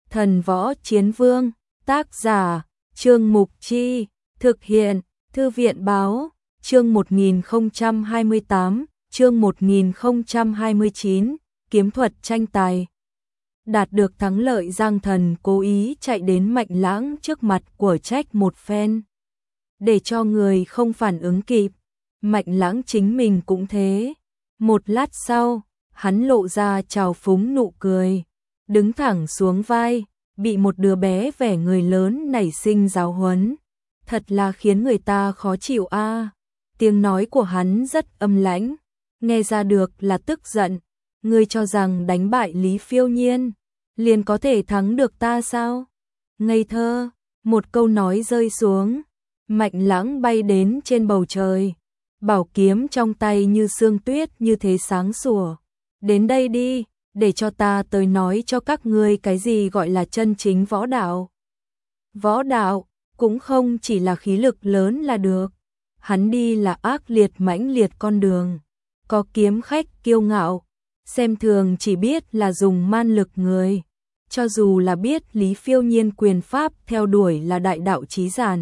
Thần Võ Chiến Vương, tác giả, Trương Mục Chi, thực hiện, Thư viện Báo, chương 1028, chương 1029, kiếm thuật tranh tài. Đạt được thắng lợi, Giang Thần cố ý chạy đến Mạnh Lãng trước mặt của trách một phen, để cho người không phản ứng kịp. Mạnh Lãng chính mình cũng thế. Một lát sau, hắn lộ ra trào phúng nụ cười, đứng thẳng xuống vai, bị một đứa bé vẻ người lớn nảy sinh giáo huấn. Thật là khiến người ta khó chịu a. Tiếng nói của hắn rất âm lãnh, nghe ra được là tức giận. Ngươi cho rằng đánh bại Lý Phiêu Nhiên liền có thể thắng được ta sao? Ngây thơ. Một câu nói rơi xuống, Mạnh Lãng bay đến trên bầu trời, bảo kiếm trong tay như sương tuyết như thế sáng sủa. Đến đây đi, để cho ta tới nói cho các ngươi cái gì gọi là chân chính võ đạo. Võ đạo cũng không chỉ là khí lực lớn là được. Hắn đi là ác liệt mãnh liệt con đường. Có kiếm khách kiêu ngạo, xem thường chỉ biết là dùng man lực người. Cho dù là biết Lý Phiêu Nhiên quyền pháp theo đuổi là đại đạo chí giản.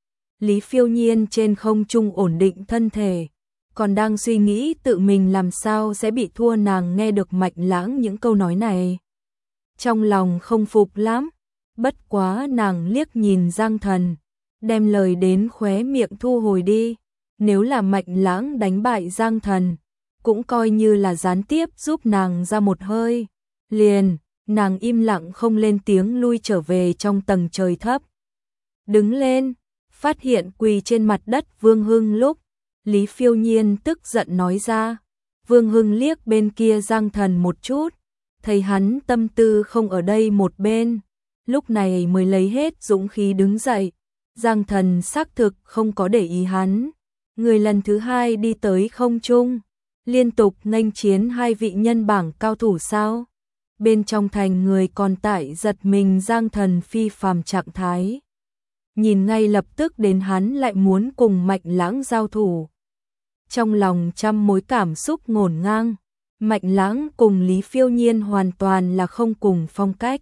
Lý Phiêu Nhiên trên không trung ổn định thân thể, còn đang suy nghĩ tự mình làm sao sẽ bị thua, nàng nghe được Mạnh Lãng những câu nói này, trong lòng không phục lắm. Bất quá nàng liếc nhìn Giang Thần, đem lời đến khóe miệng thu hồi đi. Nếu là Mạnh Lãng đánh bại Giang Thần, cũng coi như là gián tiếp giúp nàng ra một hơi. Liền, nàng im lặng không lên tiếng lui trở về trong tầng trời thấp. Đứng lên, phát hiện quỳ trên mặt đất Vương Hưng lúc, Lý Phiêu Nhiên tức giận nói ra. Vương Hưng liếc bên kia Giang Thần một chút, thấy hắn tâm tư không ở đây một bên, lúc này mới lấy hết dũng khí đứng dậy. Giang Thần xác thực không có để ý hắn. Người lần thứ hai đi tới không trung, liên tục nghênh chiến hai vị nhân bảng cao thủ sao? Bên trong thành người còn tại giật mình Giang Thần phi phàm trạng thái. Nhìn ngay lập tức đến hắn lại muốn cùng Mạnh Lãng giao thủ. Trong lòng trăm mối cảm xúc ngổn ngang. Mạnh Lãng cùng Lý Phiêu Nhiên hoàn toàn là không cùng phong cách.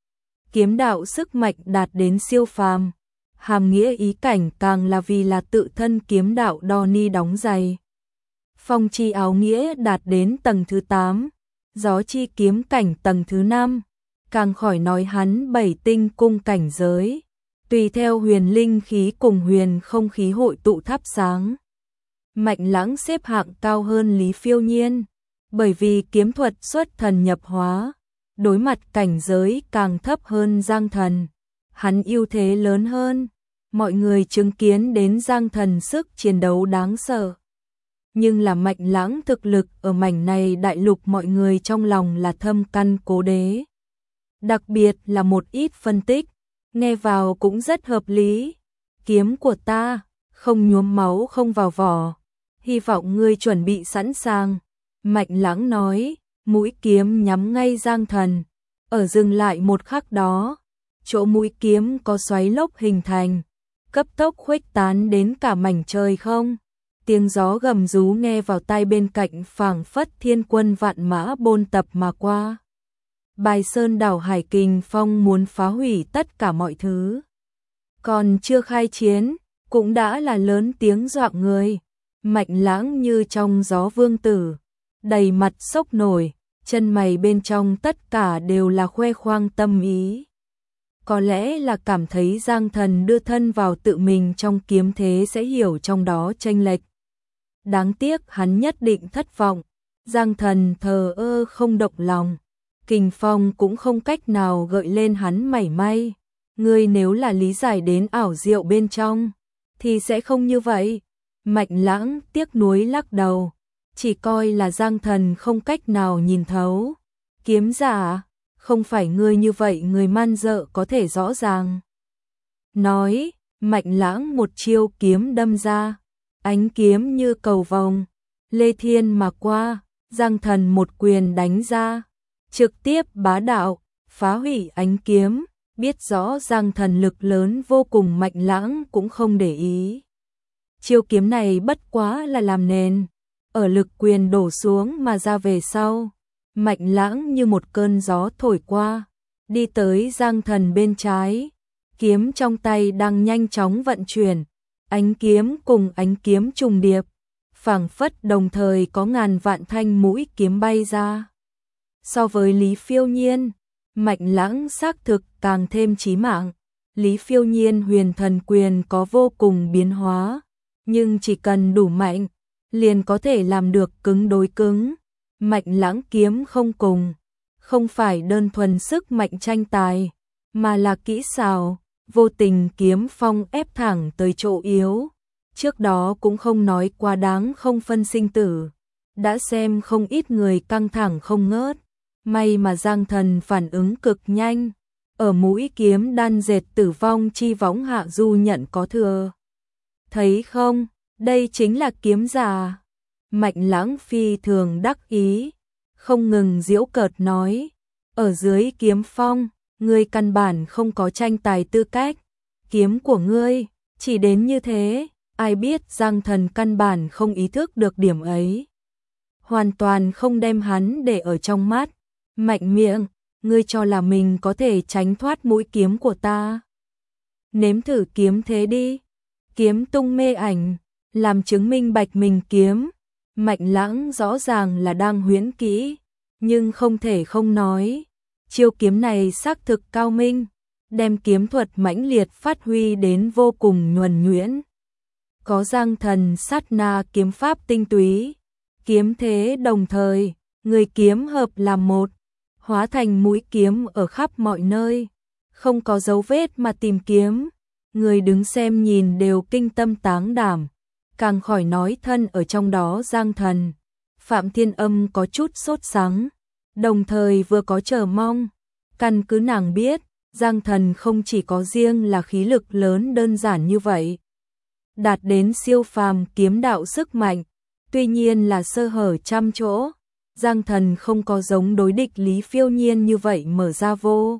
Kiếm đạo sức mạnh đạt đến siêu phàm, hàm nghĩa ý cảnh càng là vì là tự thân kiếm đạo đo ni đóng giày. Phong chi áo nghĩa đạt đến tầng thứ 8, gió chi kiếm cảnh tầng thứ 5, càng khỏi nói hắn 7 tinh cung cảnh giới, tùy theo huyền linh khí cùng huyền không khí hội tụ thắp sáng. Mạnh Lãng xếp hạng cao hơn Lý Phiêu Nhiên, bởi vì kiếm thuật xuất thần nhập hóa, đối mặt cảnh giới càng thấp hơn Giang Thần, hắn ưu thế lớn hơn. Mọi người chứng kiến đến Giang Thần sức chiến đấu đáng sợ. Nhưng là Mạnh Lãng thực lực ở mảnh này đại lục mọi người trong lòng là thâm căn cố đế. Đặc biệt là một ít phân tích, nghe vào cũng rất hợp lý. Kiếm của ta, không nhuốm máu không vào vỏ. Hy vọng ngươi chuẩn bị sẵn sàng. Mạnh Lãng nói, mũi kiếm nhắm ngay Giang Thần. Ở dừng lại một khắc đó, chỗ mũi kiếm có xoáy lốc hình thành, cấp tốc khuếch tán đến cả mảnh trời không. Tiếng gió gầm rú nghe vào tai bên cạnh phảng phất thiên quân vạn mã bôn tập mà qua. Bài sơn đảo hải kình phong muốn phá hủy tất cả mọi thứ. Còn chưa khai chiến, cũng đã là lớn tiếng dọa người. Mạnh Lãng như trong gió vương tử, đầy mặt sốc nổi, chân mày bên trong tất cả đều là khoe khoang tâm ý. Có lẽ là cảm thấy Giang Thần đưa thân vào tự mình trong kiếm thế sẽ hiểu trong đó chênh lệch. Đáng tiếc hắn nhất định thất vọng. Giang Thần thờ ơ không động lòng, kình phong cũng không cách nào gợi lên hắn mảy may. Ngươi nếu là lý giải đến ảo diệu bên trong, thì sẽ không như vậy. Mạnh Lãng tiếc nuối lắc đầu, chỉ coi là Giang Thần không cách nào nhìn thấu. Kiếm giả, không phải ngươi như vậy người man dợ có thể rõ ràng. Nói, Mạnh Lãng một chiêu kiếm đâm ra, ánh kiếm như cầu vồng, lê thiên mà qua. Giang Thần một quyền đánh ra, trực tiếp bá đạo, phá hủy ánh kiếm. Biết rõ Giang Thần lực lớn vô cùng, Mạnh Lãng cũng không để ý. Chiêu kiếm này bất quá là làm nền, ở lực quyền đổ xuống mà ra về sau. Mạnh Lãng như một cơn gió thổi qua, đi tới Giang Thần bên trái, kiếm trong tay đang nhanh chóng vận chuyển, ánh kiếm cùng ánh kiếm trùng điệp, phảng phất đồng thời có ngàn vạn thanh mũi kiếm bay ra. So với Lý Phiêu Nhiên, Mạnh Lãng xác thực càng thêm chí mạng. Lý Phiêu Nhiên huyền thần quyền có vô cùng biến hóa, nhưng chỉ cần đủ mạnh, liền có thể làm được cứng đối cứng. Mạnh Lãng kiếm không cùng, không phải đơn thuần sức mạnh tranh tài, mà là kỹ xảo, vô tình kiếm phong ép thẳng tới chỗ yếu. Trước đó cũng không nói quá đáng không phân sinh tử, đã xem không ít người căng thẳng không ngớt. May mà Giang Thần phản ứng cực nhanh, ở mũi kiếm đan dệt tử vong chi võng hạ du nhận có thừa. Thấy không, đây chính là kiếm giả. Mạnh Lãng phi thường đắc ý, không ngừng giễu cợt nói, ở dưới kiếm phong, ngươi căn bản không có tranh tài tư cách, kiếm của ngươi chỉ đến như thế. Ai biết Giang Thần căn bản không ý thức được điểm ấy, hoàn toàn không đem hắn để ở trong mắt. Mạnh miệng, ngươi cho là mình có thể tránh thoát mũi kiếm của ta. Nếm thử kiếm thế đi. Kiếm tung mê ảnh, làm chứng minh bạch mình kiếm. Mạnh Lãng rõ ràng là đang huyễn kỹ, nhưng không thể không nói. Chiêu kiếm này xác thực cao minh, đem kiếm thuật mãnh liệt phát huy đến vô cùng nhuần nhuyễn. Có Giang Thần sát na kiếm pháp tinh túy, kiếm thế đồng thời, người kiếm hợp làm một, hóa thành mũi kiếm ở khắp mọi nơi, không có dấu vết mà tìm kiếm, người đứng xem nhìn đều kinh tâm táng đảm, càng khỏi nói thân ở trong đó Giang Thần. Phạm Thiên Âm có chút sốt sắng, đồng thời vừa có chờ mong, căn cứ nàng biết, Giang Thần không chỉ có riêng là khí lực lớn đơn giản như vậy, đạt đến siêu phàm kiếm đạo sức mạnh, tuy nhiên là sơ hở trăm chỗ. Giang Thần không có giống đối địch Lý Phiêu Nhiên như vậy mở ra vô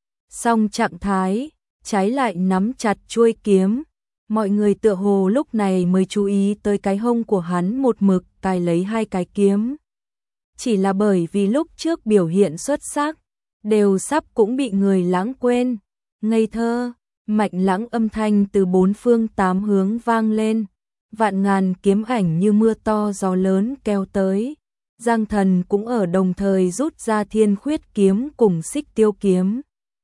song trạng thái, trái lại nắm chặt chuôi kiếm. Mọi người tựa hồ lúc này mới chú ý tới cái hông của hắn một mực cài lấy hai cái kiếm. Chỉ là bởi vì lúc trước biểu hiện xuất sắc, đều sắp cũng bị người lãng quên. Ngây thơ, Mạnh Lãng âm thanh từ bốn phương tám hướng vang lên, vạn ngàn kiếm ảnh như mưa to gió lớn kéo tới. Giang Thần cũng ở đồng thời rút ra Thiên Khuyết kiếm cùng Xích Tiêu kiếm.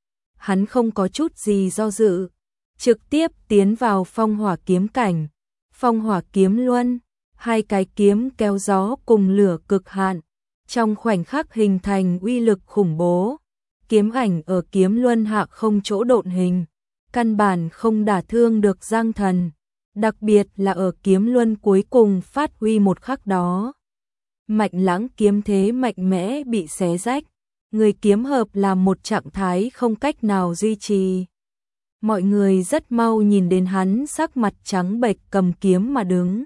Hắn không có chút gì do dự, trực tiếp tiến vào phong hỏa kiếm cảnh. Phong hỏa kiếm luân, hai cái kiếm kéo gió cùng lửa cực hạn, trong khoảnh khắc hình thành uy lực khủng bố. Kiếm ảnh ở kiếm luân hạ không chỗ độn hình, căn bản không đả thương được Giang Thần, đặc biệt là ở kiếm luân cuối cùng phát huy một khắc đó. Mạnh Lãng kiếm thế mạnh mẽ bị xé rách, người kiếm hợp là một trạng thái không cách nào duy trì. Mọi người rất mau nhìn đến hắn sắc mặt trắng bệch cầm kiếm mà đứng.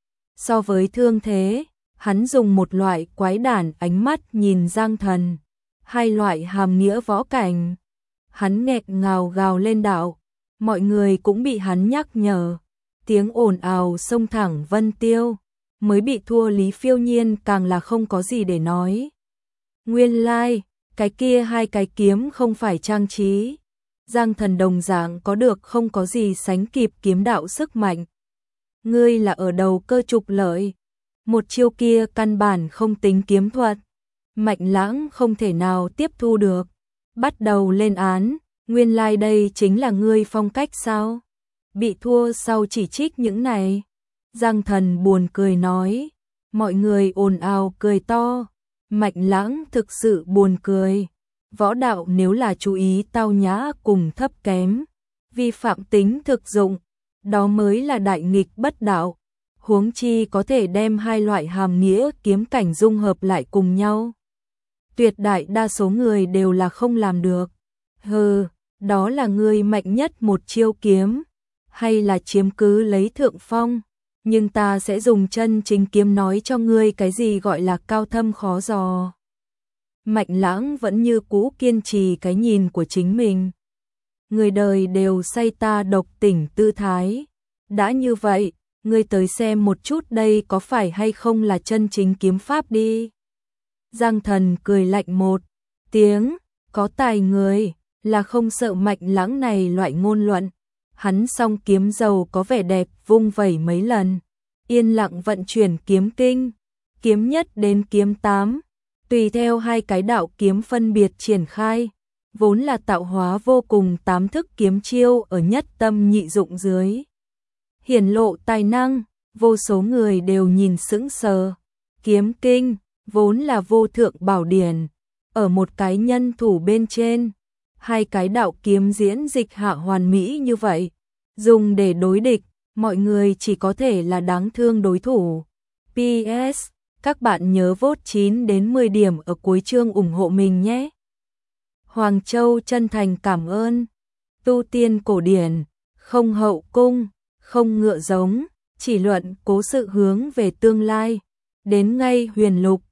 So với thương thế, hắn dùng một loại quái đản ánh mắt nhìn Giang Thần, hai loại hàm nghĩa võ cảnh. Hắn nghẹn ngào gào lên đạo, mọi người cũng bị hắn nhắc nhở, tiếng ồn ào xông thẳng Vân Tiêu. Mới bị thua Lý Phiêu Nhiên càng là không có gì để nói. Nguyên lai, cái kia hai cái kiếm không phải trang trí. Giang Thần đồng dạng có được không có gì sánh kịp kiếm đạo sức mạnh. Ngươi là ở đầu cơ trục lợi. Một chiêu kia căn bản không tính kiếm thuật. Mạnh Lãng không thể nào tiếp thu được. Bắt đầu lên án, nguyên lai đây chính là ngươi phong cách sao? Bị thua sau chỉ trích những này. Giang Thần buồn cười nói, mọi người ồn ào cười to. Mạnh Lãng thực sự buồn cười. Võ đạo nếu là chú ý tao nhã cùng thấp kém, vi phạm tính thực dụng, đó mới là đại nghịch bất đạo. Huống chi có thể đem hai loại hàm nghĩa kiếm cảnh dung hợp lại cùng nhau. Tuyệt đại đa số người đều là không làm được. Hừ, đó là ngươi mạnh nhất một chiêu kiếm, hay là chiếm cứ lấy thượng phong. Nhưng ta sẽ dùng chân chính kiếm nói cho ngươi cái gì gọi là cao thâm khó dò. Mạnh Lãng vẫn như cũ kiên trì cái nhìn của chính mình. Người đời đều say ta độc tỉnh tư thái. Đã như vậy, ngươi tới xem một chút đây có phải hay không là chân chính kiếm pháp đi. Giang Thần cười lạnh một tiếng, Có tài người, là không sợ Mạnh Lãng này loại ngôn luận. Hắn song kiếm dầu có vẻ đẹp vung vẩy mấy lần. Yên lặng vận chuyển kiếm kinh. Kiếm nhất đến kiếm 8. Tùy theo hai cái đạo kiếm phân biệt triển khai. Vốn là tạo hóa vô cùng 8 thức kiếm chiêu ở nhất tâm nhị dụng dưới. Hiển lộ tài năng, vô số người đều nhìn sững sờ. Kiếm kinh, vốn là vô thượng bảo điển. Ở một cái nhân thủ bên trên. Hai cái đạo kiếm diễn dịch hạ hoàn mỹ như vậy. Dùng để đối địch, mọi người chỉ có thể là đáng thương đối thủ. PS, các bạn nhớ vote 9 đến 10 điểm ở cuối chương ủng hộ mình nhé. Hoàng Châu chân thành cảm ơn. Tu tiên cổ điển, không hậu cung, không ngựa giống, chỉ luận cố sự hướng về tương lai. Đến ngay huyền lục,